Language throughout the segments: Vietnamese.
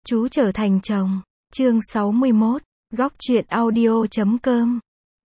Chú trở thành chồng. Chương 61. Góc truyện audio.com.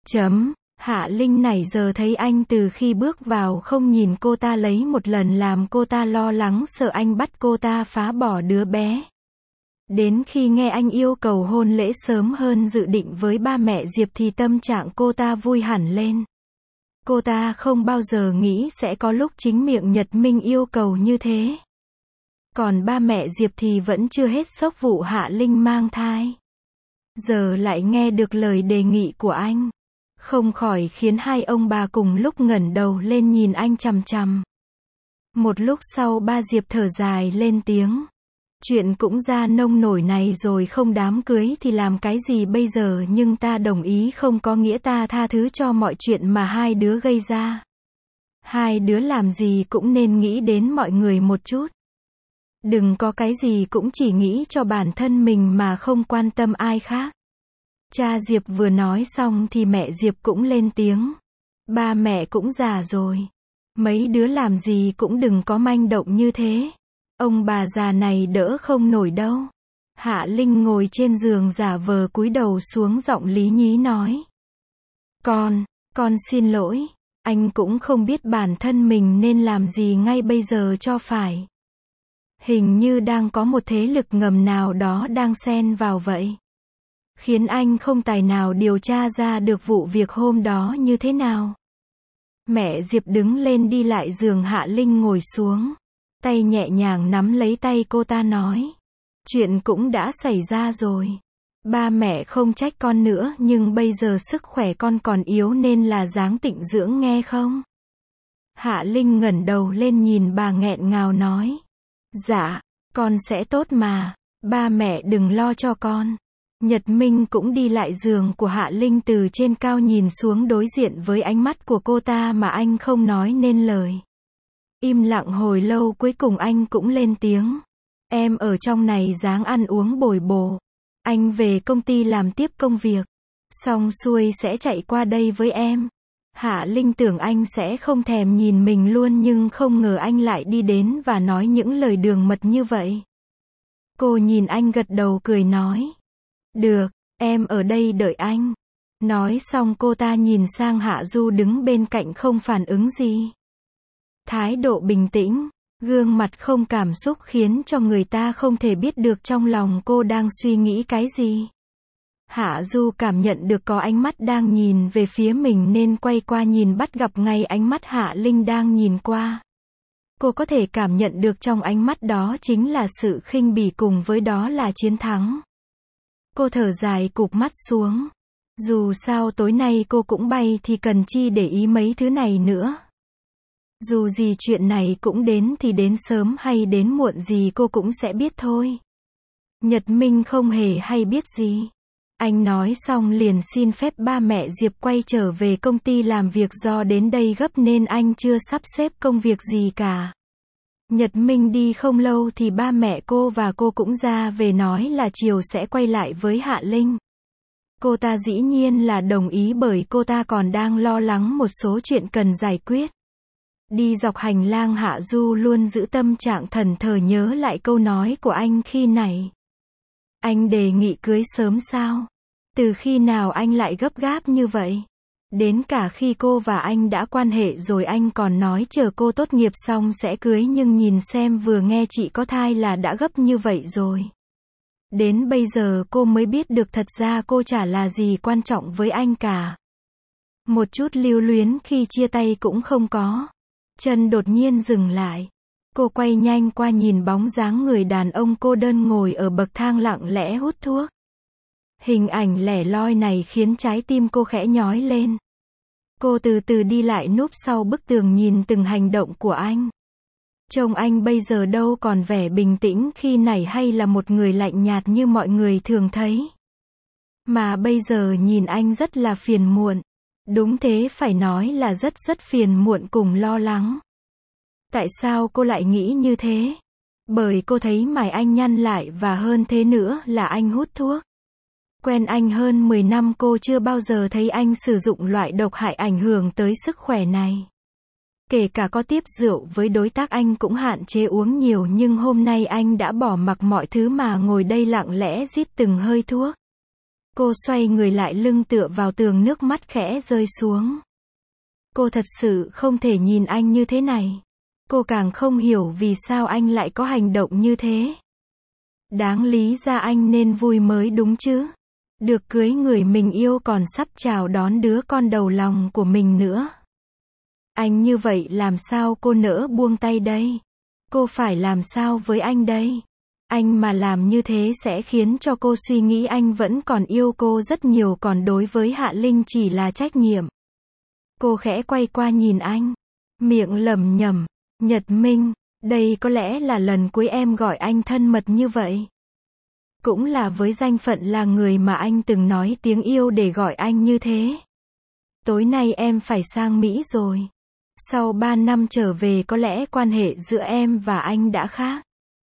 Hạ Linh nãy giờ thấy anh từ khi bước vào không nhìn cô ta lấy một lần làm cô ta lo lắng sợ anh bắt cô ta phá bỏ đứa bé. Đến khi nghe anh yêu cầu hôn lễ sớm hơn dự định với ba mẹ Diệp thì tâm trạng cô ta vui hẳn lên. Cô ta không bao giờ nghĩ sẽ có lúc chính miệng Nhật Minh yêu cầu như thế. Còn ba mẹ Diệp thì vẫn chưa hết sốc vụ Hạ Linh mang thai. Giờ lại nghe được lời đề nghị của anh. Không khỏi khiến hai ông bà cùng lúc ngẩng đầu lên nhìn anh chằm chằm. Một lúc sau ba Diệp thở dài lên tiếng. Chuyện cũng ra nông nổi này rồi, không đám cưới thì làm cái gì bây giờ, nhưng ta đồng ý không có nghĩa ta tha thứ cho mọi chuyện mà hai đứa gây ra. Hai đứa làm gì cũng nên nghĩ đến mọi người một chút. Đừng có cái gì cũng chỉ nghĩ cho bản thân mình mà không quan tâm ai khác. Cha Diệp vừa nói xong thì mẹ Diệp cũng lên tiếng. Ba mẹ cũng già rồi. Mấy đứa làm gì cũng đừng có manh động như thế. Ông bà già này đỡ không nổi đâu. Hạ Linh ngồi trên giường giả vờ cúi đầu xuống, giọng lý nhí nói. Con xin lỗi. Anh cũng không biết bản thân mình nên làm gì ngay bây giờ cho phải. Hình như đang có một thế lực ngầm nào đó đang xen vào vậy. Khiến anh không tài nào điều tra ra được vụ việc hôm đó như thế nào. Mẹ Diệp đứng lên đi lại giường Hạ Linh ngồi xuống. Tay nhẹ nhàng nắm lấy tay cô ta nói. Chuyện cũng đã xảy ra rồi. Ba mẹ không trách con nữa, nhưng bây giờ sức khỏe con còn yếu nên là ráng tịnh dưỡng nghe không? Hạ Linh ngẩng đầu lên nhìn bà nghẹn ngào nói. Dạ, con sẽ tốt mà. Ba mẹ đừng lo cho con. Nhật Minh cũng đi lại giường của Hạ Linh, từ trên cao nhìn xuống đối diện với ánh mắt của cô ta mà anh không nói nên lời. Im lặng hồi lâu cuối cùng anh cũng lên tiếng. Em ở trong này ráng ăn uống bồi bổ. Anh về công ty làm tiếp công việc. Xong xuôi sẽ chạy qua đây với em. Hạ Linh tưởng anh sẽ không thèm nhìn mình luôn, nhưng không ngờ anh lại đi đến và nói những lời đường mật như vậy. Cô nhìn anh gật đầu cười nói. Được, em ở đây đợi anh. Nói xong cô ta nhìn sang Hạ Du đứng bên cạnh không phản ứng gì. Thái độ bình tĩnh, gương mặt không cảm xúc khiến cho người ta không thể biết được trong lòng cô đang suy nghĩ cái gì. Hạ Du cảm nhận được có ánh mắt đang nhìn về phía mình nên quay qua nhìn, bắt gặp ngay ánh mắt Hạ Linh đang nhìn qua. Cô có thể cảm nhận được trong ánh mắt đó chính là sự khinh bỉ, cùng với đó là chiến thắng. Cô thở dài cụp mắt xuống. Dù sao tối nay cô cũng bay thì cần chi để ý mấy thứ này nữa. Dù gì chuyện này cũng đến thì đến sớm hay đến muộn gì cô cũng sẽ biết thôi. Nhật Minh không hề hay biết gì. Anh nói xong liền xin phép ba mẹ Diệp quay trở về công ty làm việc, do đến đây gấp nên anh chưa sắp xếp công việc gì cả. Nhật Minh đi không lâu thì ba mẹ cô và cô cũng ra về, nói là chiều sẽ quay lại với Hạ Linh. Cô ta dĩ nhiên là đồng ý, bởi cô ta còn đang lo lắng một số chuyện cần giải quyết. Đi dọc hành lang, Hạ Du luôn giữ tâm trạng thẫn thờ nhớ lại câu nói của anh khi nãy. Anh đề nghị cưới sớm sao? Từ khi nào anh lại gấp gáp như vậy? Đến cả khi cô và anh đã quan hệ rồi anh còn nói chờ cô tốt nghiệp xong sẽ cưới, nhưng nhìn xem vừa nghe chị có thai là đã gấp như vậy rồi. Đến bây giờ cô mới biết được thật ra cô chả là gì quan trọng với anh cả. Một chút lưu luyến khi chia tay cũng không có. Chân đột nhiên dừng lại. Cô quay nhanh qua nhìn bóng dáng người đàn ông cô đơn ngồi ở bậc thang lặng lẽ hút thuốc. Hình ảnh lẻ loi này khiến trái tim cô khẽ nhói lên. Cô từ từ đi lại núp sau bức tường nhìn từng hành động của anh. Trông anh bây giờ đâu còn vẻ bình tĩnh khi nãy hay là một người lạnh nhạt như mọi người thường thấy. Mà bây giờ nhìn anh rất là phiền muộn. Đúng thế, phải nói là rất phiền muộn cùng lo lắng. Tại sao cô lại nghĩ như thế? Bởi cô thấy mày anh nhăn lại, và hơn thế nữa là anh hút thuốc. Quen anh hơn 10 năm cô chưa bao giờ thấy anh sử dụng loại độc hại ảnh hưởng tới sức khỏe này. Kể cả có tiếp rượu với đối tác anh cũng hạn chế uống nhiều, nhưng hôm nay anh đã bỏ mặc mọi thứ mà ngồi đây lặng lẽ rít từng hơi thuốc. Cô xoay người lại, lưng tựa vào tường, nước mắt khẽ rơi xuống. Cô thật sự không thể nhìn anh như thế này. Cô càng không hiểu vì sao anh lại có hành động như thế. Đáng lý ra anh nên vui mới đúng chứ. Được cưới người mình yêu, còn sắp chào đón đứa con đầu lòng của mình nữa. Anh như vậy làm sao cô nỡ buông tay đây? Cô phải làm sao với anh đây? Anh mà làm như thế sẽ khiến cho cô suy nghĩ anh vẫn còn yêu cô rất nhiều, còn đối với Hạ Linh chỉ là trách nhiệm. Cô khẽ quay qua nhìn anh, miệng lẩm nhẩm, Nhật Minh, đây có lẽ là lần cuối em gọi anh thân mật như vậy. Cũng là với danh phận là người mà anh từng nói tiếng yêu để gọi anh như thế. Tối nay em phải sang Mỹ rồi. Sau 3 năm trở về, có lẽ quan hệ giữa em và anh đã khác.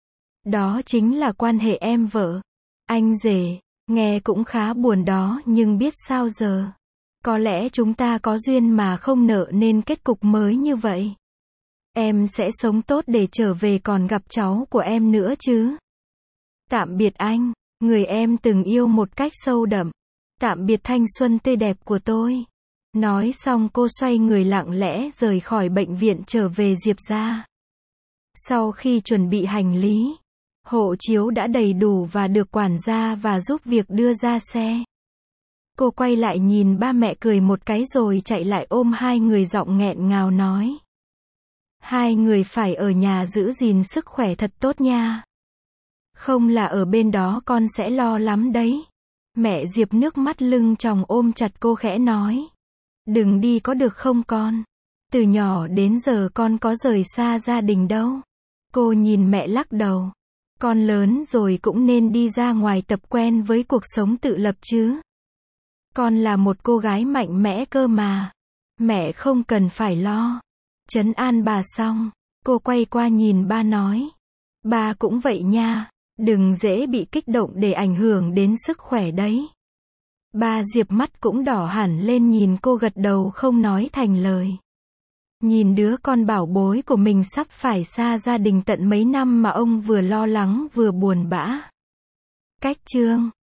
Đó chính là quan hệ em vợ, anh rể. Nghe cũng khá buồn đó, nhưng biết sao giờ. Có lẽ chúng ta có duyên mà không nợ nên kết cục mới như vậy. Em sẽ sống tốt để trở về còn gặp cháu của em nữa chứ. Tạm biệt anh, người em từng yêu một cách sâu đậm. Tạm biệt thanh xuân tươi đẹp của tôi. Nói xong cô xoay người lặng lẽ rời khỏi bệnh viện, trở về Diệp gia. Sau khi chuẩn bị hành lý, hộ chiếu đã đầy đủ và được quản gia và giúp việc đưa ra xe. Cô quay lại nhìn ba mẹ cười một cái rồi chạy lại ôm hai người, giọng nghẹn ngào nói. Hai người phải ở nhà giữ gìn sức khỏe thật tốt nha. Không là ở bên đó con sẽ lo lắm đấy. Mẹ Diệp nước mắt lưng tròng ôm chặt cô khẽ nói. Đừng đi có được không con? Từ nhỏ đến giờ con có rời xa gia đình đâu. Cô nhìn mẹ lắc đầu. Con lớn rồi cũng nên đi ra ngoài tập quen với cuộc sống tự lập chứ. Con là một cô gái mạnh mẽ cơ mà. Mẹ không cần phải lo. Trấn an bà xong, cô quay qua nhìn ba nói. Ba cũng vậy nha. Đừng dễ bị kích động để ảnh hưởng đến sức khỏe đấy. Ba Diệp mắt cũng đỏ hẳn lên, nhìn cô gật đầu không nói thành lời. Nhìn đứa con bảo bối của mình sắp phải xa gia đình tận mấy năm mà ông vừa lo lắng vừa buồn bã. Cách chương